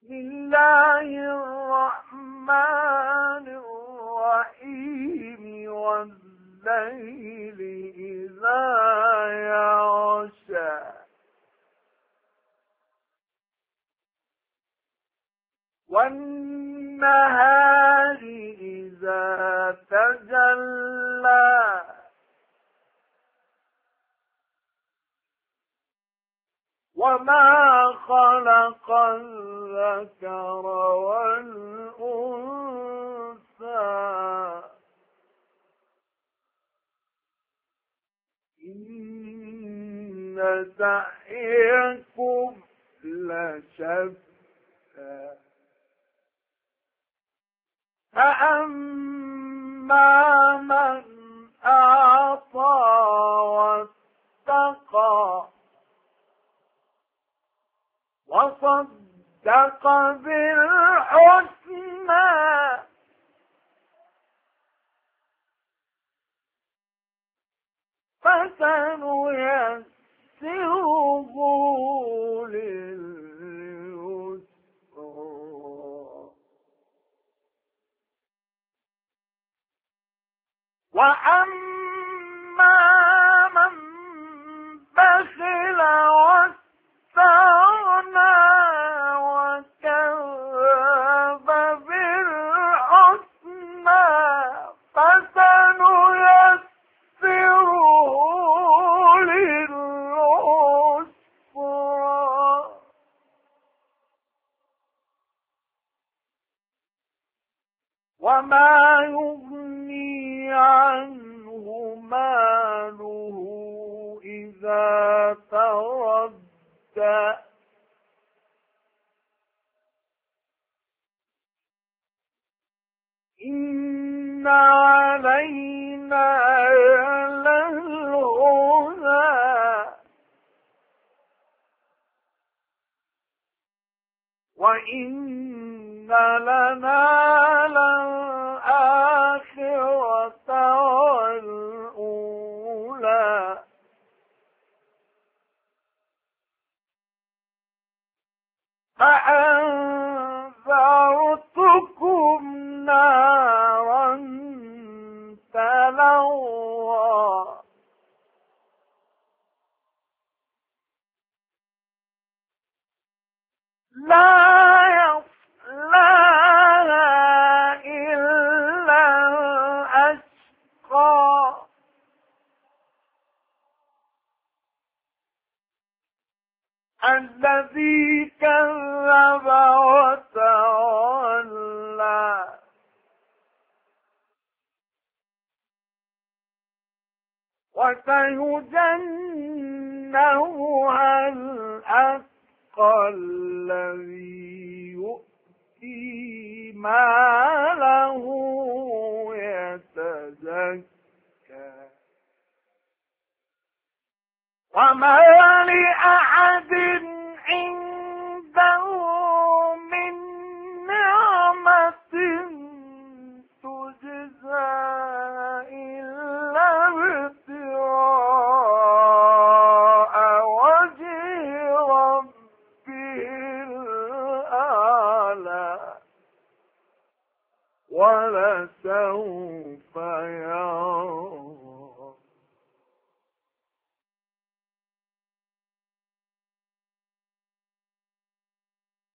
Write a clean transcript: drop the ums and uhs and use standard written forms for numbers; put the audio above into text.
بسم الله الرحمن الرحيم والليل إذا يغشى والنهار إذا تجلى وما خلق الذكر والأنثى إن سعيكم لشتى فأما من أعطى واتقى وصدق بالحسنى فسنيسره لليسرى وأما من بخل واستغنى وكذب بالحسنى فسنيسره للعسرى وما يغني عنه ماله إذا تردى إن علينا للهدى وإن لنا للآخرة والأولى فأنذرتكم نارا تلظى لا يصلاها إلا الأشقى الذي كذب وتولى وسيجنبها الأتقى الذي يؤتي ماله يتزكى وما لأحد عنده من نعمة تجزى إلا ابتغاء وجه ربه الأعلى ولسوف يرضى